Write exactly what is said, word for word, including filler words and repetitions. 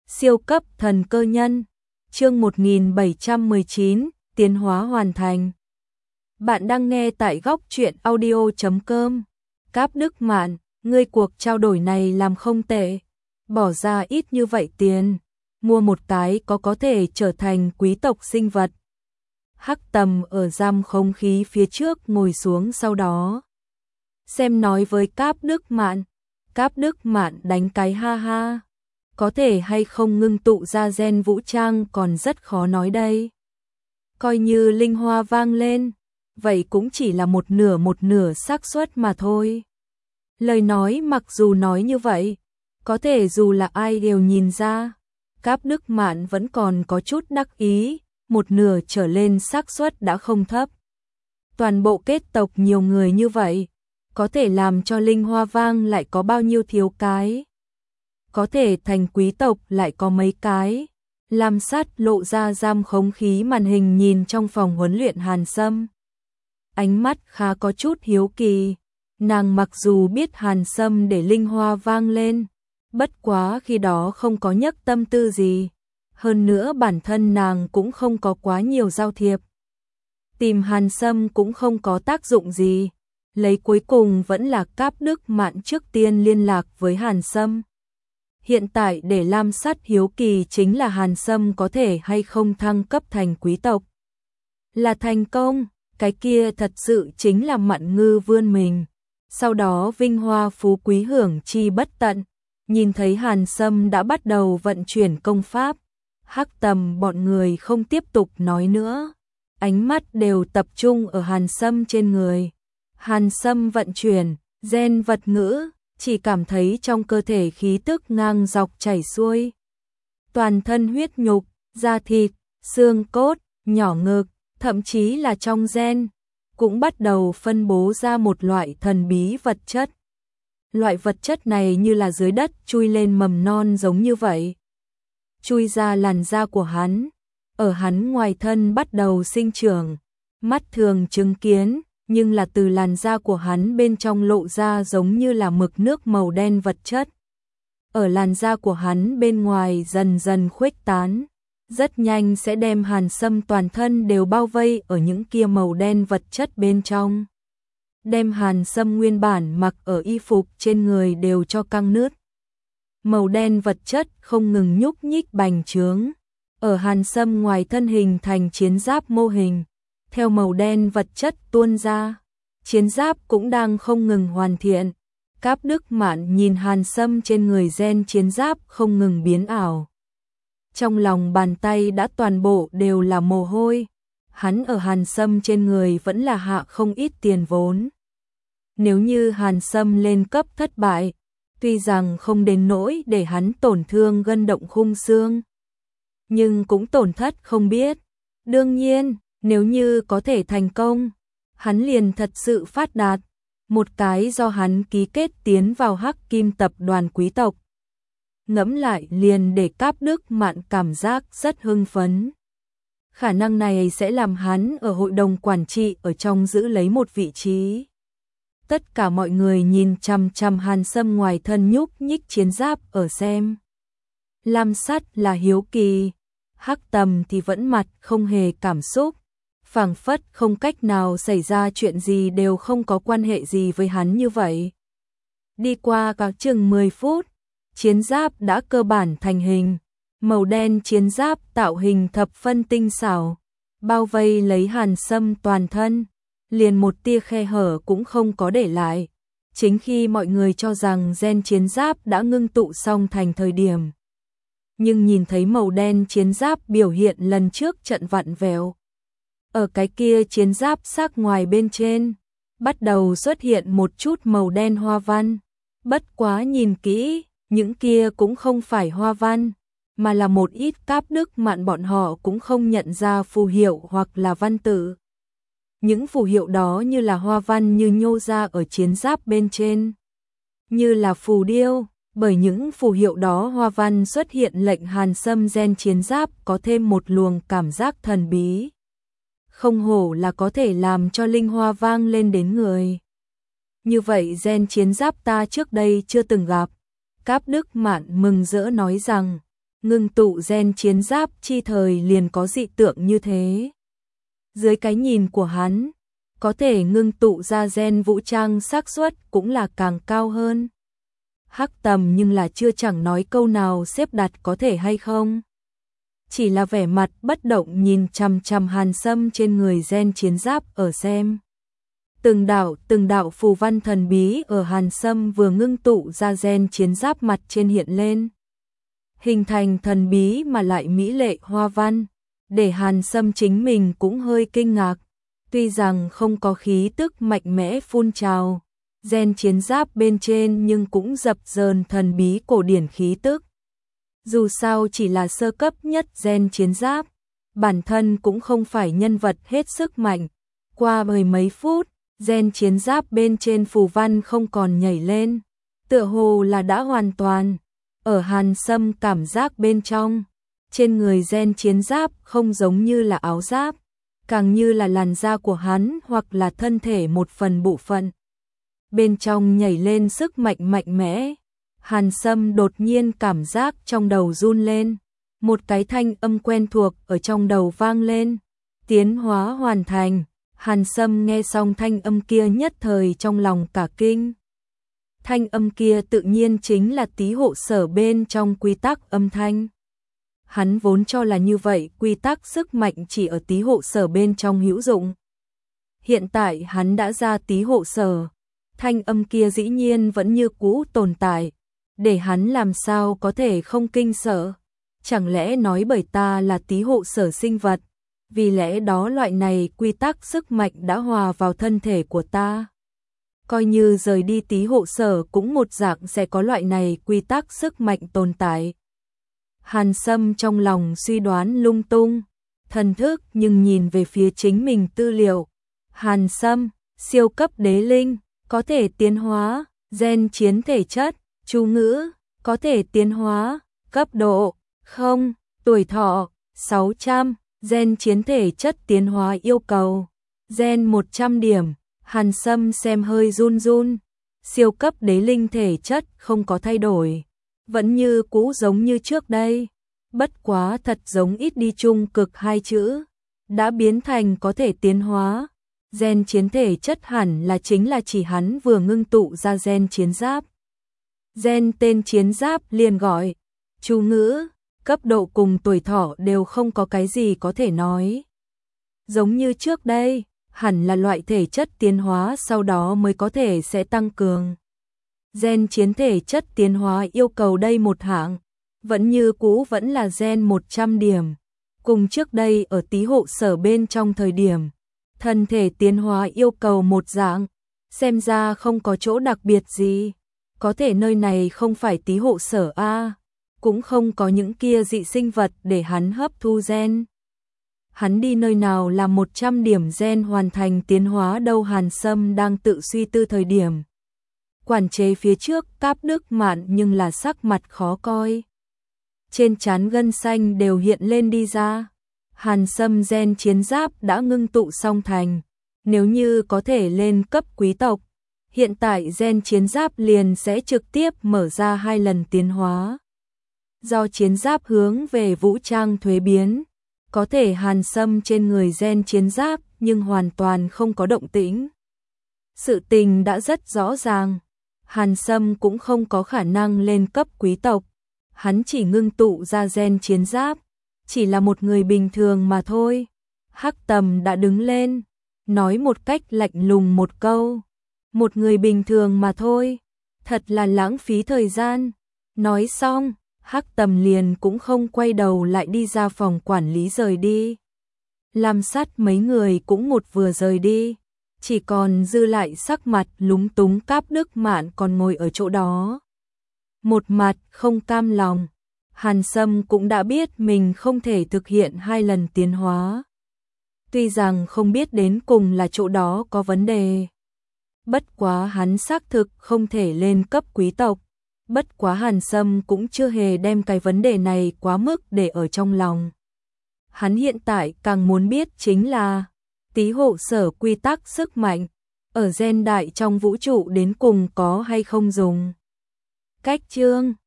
Siêu cấp thần cơ nhân, chương một nghìn bảy trăm mười chín, tiến hóa hoàn thành. Bạn đang nghe tại góc truyện audio chấm com. Cáp Đức Mạn, ngươi cuộc trao đổi này làm không tệ. Bỏ ra ít như vậy tiền, mua một cái có có thể trở thành quý tộc sinh vật. Hắc Tầm ở giam không khí phía trước ngồi xuống sau đó. Xem nói với Cáp Đức Mạn. Cáp Đức Mạn đánh cái ha ha. Có thể hay không ngưng tụ ra gen vũ trang còn rất khó nói đây. Coi như linh hoa vang lên, vậy cũng chỉ là một nửa một nửa xác suất mà thôi. Lời nói mặc dù nói như vậy, có thể dù là ai đều nhìn ra, Cáp Đức Mạn vẫn còn có chút đắc ý, một nửa trở lên xác suất đã không thấp. Toàn bộ kết tộc nhiều người như vậy, có thể làm cho linh hoa vang lại có bao nhiêu thiếu cái. Có thể thành quý tộc lại có mấy cái. Lam Sát lộ ra giam khống khí màn hình nhìn trong phòng huấn luyện Hàn Sâm. Ánh mắt khá có chút hiếu kỳ. Nàng mặc dù biết Hàn Sâm để linh hoa vang lên, bất quá khi đó không có nhắc tâm tư gì. Hơn nữa bản thân nàng cũng không có quá nhiều giao thiệp. Tìm Hàn Sâm cũng không có tác dụng gì. Lấy cuối cùng vẫn là Cáp Đức Mạn trước tiên liên lạc với Hàn Sâm. Hiện tại để Lam Sát hiếu kỳ chính là Hàn Sâm có thể hay không thăng cấp thành quý tộc. Là thành công, cái kia thật sự chính là mặn ngư vươn mình. Sau đó vinh hoa phú quý hưởng chi bất tận. Nhìn thấy Hàn Sâm đã bắt đầu vận chuyển công pháp. Hắc Tầm bọn người không tiếp tục nói nữa. Ánh mắt đều tập trung ở Hàn Sâm trên người. Hàn Sâm vận chuyển, gen vật ngữ. Chỉ cảm thấy trong cơ thể khí tức ngang dọc chảy xuôi. Toàn thân huyết nhục, da thịt, xương cốt, nhỏ ngực, thậm chí là trong gen, cũng bắt đầu phân bố ra một loại thần bí vật chất. Loại vật chất này như là dưới đất chui lên mầm non giống như vậy. Chui ra làn da của hắn, ở hắn ngoài thân bắt đầu sinh trưởng, mắt thường chứng kiến. Nhưng là từ làn da của hắn bên trong lộ ra giống như là mực nước màu đen vật chất. Ở làn da của hắn bên ngoài dần dần khuếch tán, rất nhanh sẽ đem Hàn Sâm toàn thân đều bao vây ở những kia màu đen vật chất bên trong. Đem Hàn Sâm nguyên bản mặc ở y phục trên người đều cho căng nứt. Màu đen vật chất không ngừng nhúc nhích bành trướng, ở Hàn Sâm ngoài thân hình thành chiến giáp mô hình. Theo màu đen vật chất tuôn ra, chiến giáp cũng đang không ngừng hoàn thiện. Cáp Đức Mạn nhìn Hàn Sâm trên người gen chiến giáp không ngừng biến ảo. Trong lòng bàn tay đã toàn bộ đều là mồ hôi. Hắn ở Hàn Sâm trên người vẫn là hạ không ít tiền vốn. Nếu như Hàn Sâm lên cấp thất bại, tuy rằng không đến nỗi để hắn tổn thương gân động khung xương, nhưng cũng tổn thất không biết. Đương nhiên, nếu như có thể thành công, hắn liền thật sự phát đạt, một cái do hắn ký kết tiến vào Hắc Kim tập đoàn quý tộc. Ngẫm lại liền để Cáp Đức Mạn cảm giác rất hưng phấn. Khả năng này sẽ làm hắn ở hội đồng quản trị ở trong giữ lấy một vị trí. Tất cả mọi người nhìn chằm chằm Hàn Sâm ngoài thân nhúc nhích chiến giáp ở xem. Lam Sát là hiếu kỳ, Hắc Tầm thì vẫn mặt không hề cảm xúc. Phảng phất không cách nào xảy ra chuyện gì đều không có quan hệ gì với hắn như vậy. Đi qua cả chừng mười phút, chiến giáp đã cơ bản thành hình. Màu đen chiến giáp tạo hình thập phân tinh xảo, bao vây lấy Hàn Sâm toàn thân, liền một tia khe hở cũng không có để lại. Chính khi mọi người cho rằng gen chiến giáp đã ngưng tụ xong thành thời điểm. Nhưng nhìn thấy màu đen chiến giáp biểu hiện lần trước trận vặn vẹo. Ở cái kia chiến giáp xác ngoài bên trên, bắt đầu xuất hiện một chút màu đen hoa văn. Bất quá nhìn kỹ, những kia cũng không phải hoa văn, mà là một ít Cáp Đức Mạn bọn họ cũng không nhận ra phù hiệu hoặc là văn tự. Những phù hiệu đó như là hoa văn như nhô ra ở chiến giáp bên trên. Như là phù điêu, bởi những phù hiệu đó hoa văn xuất hiện lệnh Hàn Sâm gen chiến giáp có thêm một luồng cảm giác thần bí. Không hổ là có thể làm cho linh hoa vang lên đến người. Như vậy gen chiến giáp ta trước đây chưa từng gặp. Cáp Đức Mạn mừng rỡ nói rằng, ngưng tụ gen chiến giáp chi thời liền có dị tượng như thế. Dưới cái nhìn của hắn, có thể ngưng tụ ra gen vũ trang xác suất cũng là càng cao hơn. Hắc Tầm nhưng là chưa chẳng nói câu nào xếp đặt có thể hay không. Chỉ là vẻ mặt bất động nhìn chằm chằm Hàn Sâm trên người gen chiến giáp ở xem. Từng đạo từng đạo phù văn thần bí ở Hàn Sâm vừa ngưng tụ ra gen chiến giáp mặt trên hiện lên. Hình thành thần bí mà lại mỹ lệ hoa văn, để Hàn Sâm chính mình cũng hơi kinh ngạc. Tuy rằng không có khí tức mạnh mẽ phun trào, gen chiến giáp bên trên nhưng cũng dập dờn thần bí cổ điển khí tức. Dù sao chỉ là sơ cấp nhất gen chiến giáp, bản thân cũng không phải nhân vật hết sức mạnh. Qua mười mấy phút, gen chiến giáp bên trên phù văn không còn nhảy lên, tựa hồ là đã hoàn toàn. Ở Hàn Sâm cảm giác bên trong, trên người gen chiến giáp không giống như là áo giáp, càng như là làn da của hắn hoặc là thân thể một phần bộ phận. Bên trong nhảy lên sức mạnh mạnh mẽ. Hàn Sâm đột nhiên cảm giác trong đầu run lên, một cái thanh âm quen thuộc ở trong đầu vang lên. Tiến hóa hoàn thành. Hàn Sâm nghe xong thanh âm kia nhất thời trong lòng cả kinh. Thanh âm kia tự nhiên chính là Tý Hộ Sở bên trong quy tắc âm thanh. Hắn vốn cho là như vậy, quy tắc sức mạnh chỉ ở Tý Hộ Sở bên trong hữu dụng. Hiện tại hắn đã ra Tý Hộ Sở, thanh âm kia dĩ nhiên vẫn như cũ tồn tại, để hắn làm sao có thể không kinh sợ. Chẳng lẽ nói bởi ta là Tý Hộ Sở sinh vật, vì lẽ đó loại này quy tắc sức mạnh đã hòa vào thân thể của ta. Coi như rời đi Tý Hộ Sở cũng một dạng sẽ có loại này quy tắc sức mạnh tồn tại. Hàn Sâm trong lòng suy đoán lung tung, thần thức nhưng nhìn về phía chính mình tư liệu. Hàn Sâm, siêu cấp đế linh, có thể tiến hóa, gen chiến thể chất, chú ngữ, có thể tiến hóa, cấp độ, không, tuổi thọ, sáu trăm, gen chiến thể chất tiến hóa yêu cầu, gen một trăm điểm. Hàn Sâm xem hơi run run, siêu cấp đế linh thể chất không có thay đổi, vẫn như cũ giống như trước đây, bất quá thật giống ít đi trung cực hai chữ, đã biến thành có thể tiến hóa. Gen chiến thể chất hẳn là chính là chỉ hắn vừa ngưng tụ ra gen chiến giáp. Gen tên chiến giáp liền gọi, chú ngữ, cấp độ cùng tuổi thọ đều không có cái gì có thể nói. Giống như trước đây, hẳn là loại thể chất tiến hóa sau đó mới có thể sẽ tăng cường. Gen chiến thể chất tiến hóa yêu cầu đây một hạng, vẫn như cũ vẫn là gen một trăm điểm. Cùng trước đây ở Tý Hộ Sở bên trong thời điểm, thân thể tiến hóa yêu cầu một dạng, xem ra không có chỗ đặc biệt gì. Có thể nơi này không phải Tý Hộ Sở a, cũng không có những kia dị sinh vật để hắn hấp thu gen. Hắn đi nơi nào là một trăm điểm gen hoàn thành tiến hóa đâu? Hàn Sâm đang tự suy tư thời điểm. Quản chế phía trước Cáp Đức Mạn nhưng là sắc mặt khó coi. Trên trán gân xanh đều hiện lên đi ra. Hàn Sâm gen chiến giáp đã ngưng tụ xong thành. Nếu như có thể lên cấp quý tộc, hiện tại gen chiến giáp liền sẽ trực tiếp mở ra hai lần tiến hóa. Do chiến giáp hướng về vũ trang thuế biến, có thể Hàn Sâm trên người gen chiến giáp nhưng hoàn toàn không có động tĩnh. Sự tình đã rất rõ ràng, Hàn Sâm cũng không có khả năng lên cấp quý tộc, hắn chỉ ngưng tụ ra gen chiến giáp, chỉ là một người bình thường mà thôi. Hắc Tầm đã đứng lên, nói một cách lạnh lùng một câu, một người bình thường mà thôi, thật là lãng phí thời gian. Nói xong, Hắc Tầm liền cũng không quay đầu lại đi ra phòng quản lý rời đi. Lam Sắt mấy người cũng một vừa rời đi, chỉ còn dư lại sắc mặt lúng túng Cáp Đức Mạn còn ngồi ở chỗ đó. Một mặt không cam lòng, Hàn Sâm cũng đã biết mình không thể thực hiện hai lần tiến hóa. Tuy rằng không biết đến cùng là chỗ đó có vấn đề. Bất quá hắn xác thực không thể lên cấp quý tộc. Bất quá Hàn Sâm cũng chưa hề đem cái vấn đề này quá mức để ở trong lòng. Hắn hiện tại càng muốn biết chính là Tý Hộ Sở quy tắc sức mạnh ở gen đại trong vũ trụ đến cùng có hay không dùng. Cách chương